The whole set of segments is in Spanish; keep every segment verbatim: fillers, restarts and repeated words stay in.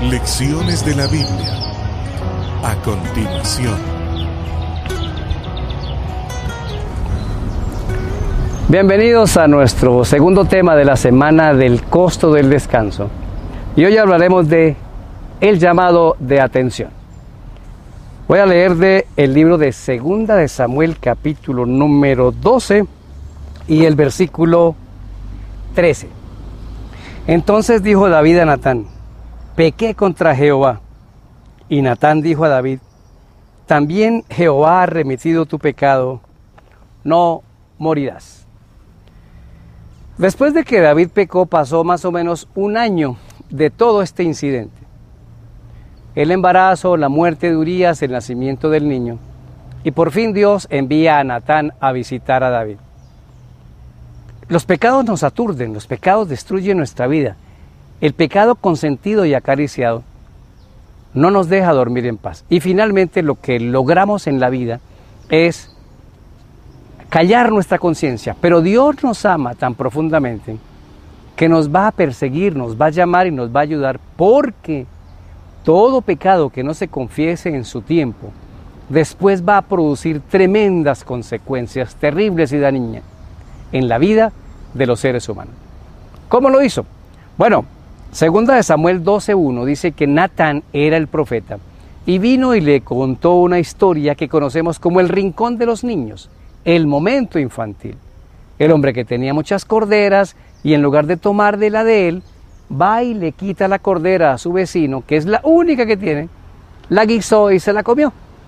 Lecciones de la Biblia. A continuación. Bienvenidos a nuestro segundo tema de la semana del costo del descanso. Y hoy hablaremos de el llamado de atención. Voy a leer de el libro de Segunda de Samuel, capítulo número doce y el versículo trece. Entonces dijo David a Natán: pequé contra Jehová. Y Natán dijo a David: también Jehová ha remitido tu pecado, no morirás. Después de que David pecó, pasó más o menos un año de todo este incidente. El embarazo, la muerte de Urías, el nacimiento del niño. Y por fin Dios envía a Natán a visitar a David. Los pecados nos aturden, los pecados destruyen nuestra vida. El pecado consentido y acariciado no nos deja dormir en paz. Y finalmente lo que logramos en la vida es callar nuestra conciencia. Pero Dios nos ama tan profundamente que nos va a perseguir, nos va a llamar y nos va a ayudar, porque todo pecado que no se confiese en su tiempo, después va a producir tremendas consecuencias terribles y dañinas en la vida de los seres humanos. ¿Cómo lo hizo? Bueno, Segunda de Samuel doce uno dice que Natán era el profeta y vino y le contó una historia que conocemos como el rincón de los niños, el momento infantil. El hombre que tenía muchas corderas y en lugar de tomar de la de él, va y le quita la cordera a su vecino, que es la única que tiene, la guisó y se la comió.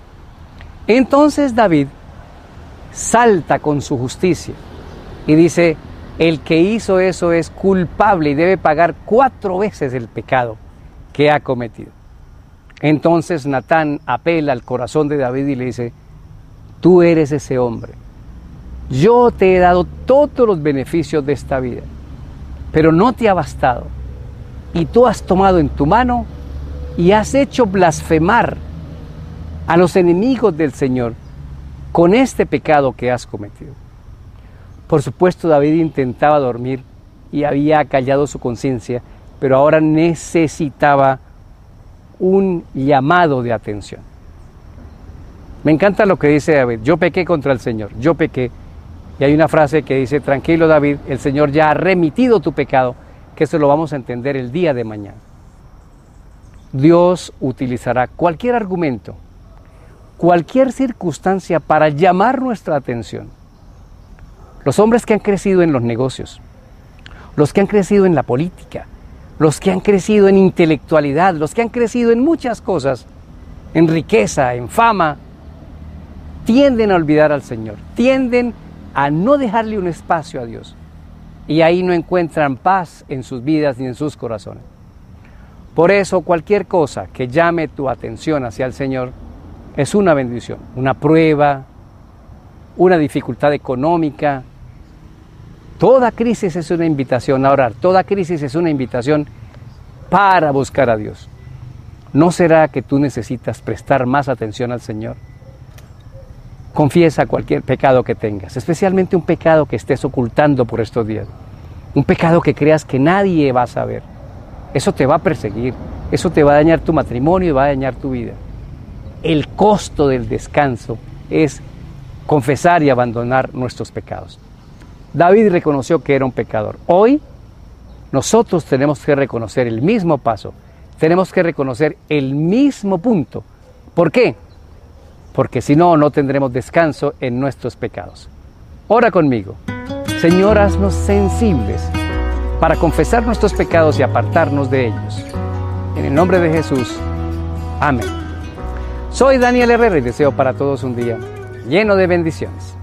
Entonces David salta con su justicia y dice: el que hizo eso es culpable y debe pagar cuatro veces el pecado que ha cometido. Entonces Natán apela al corazón de David y le dice: tú eres ese hombre. Yo te he dado todos los beneficios de esta vida, pero no te ha bastado. Y tú has tomado en tu mano y has hecho blasfemar a los enemigos del Señor con este pecado que has cometido. Por supuesto, David intentaba dormir y había callado su conciencia, pero ahora necesitaba un llamado de atención. Me encanta lo que dice David: yo pequé contra el Señor, yo pequé. Y hay una frase que dice: tranquilo David, el Señor ya ha remitido tu pecado, que eso lo vamos a entender el día de mañana. Dios utilizará cualquier argumento, cualquier circunstancia para llamar nuestra atención. Los hombres que han crecido en los negocios, los que han crecido en la política, los que han crecido en intelectualidad, los que han crecido en muchas cosas, en riqueza, en fama, tienden a olvidar al Señor, tienden a no dejarle un espacio a Dios. Y ahí no encuentran paz en sus vidas ni en sus corazones. Por eso cualquier cosa que llame tu atención hacia el Señor es una bendición, una prueba, una dificultad económica. Toda crisis es una invitación a orar, toda crisis es una invitación para buscar a Dios. ¿No será que tú necesitas prestar más atención al Señor? Confiesa cualquier pecado que tengas, especialmente un pecado que estés ocultando por estos días. Un pecado que creas que nadie va a saber. Eso te va a perseguir, eso te va a dañar tu matrimonio y va a dañar tu vida. El costo del descanso es confesar y abandonar nuestros pecados. David reconoció que era un pecador. Hoy nosotros tenemos que reconocer el mismo paso, tenemos que reconocer el mismo punto. ¿Por qué? Porque si no, no tendremos descanso en nuestros pecados. Ora conmigo. Señor, haznos sensibles para confesar nuestros pecados y apartarnos de ellos. En el nombre de Jesús. Amén. Soy Daniel Herrera y deseo para todos un día lleno de bendiciones.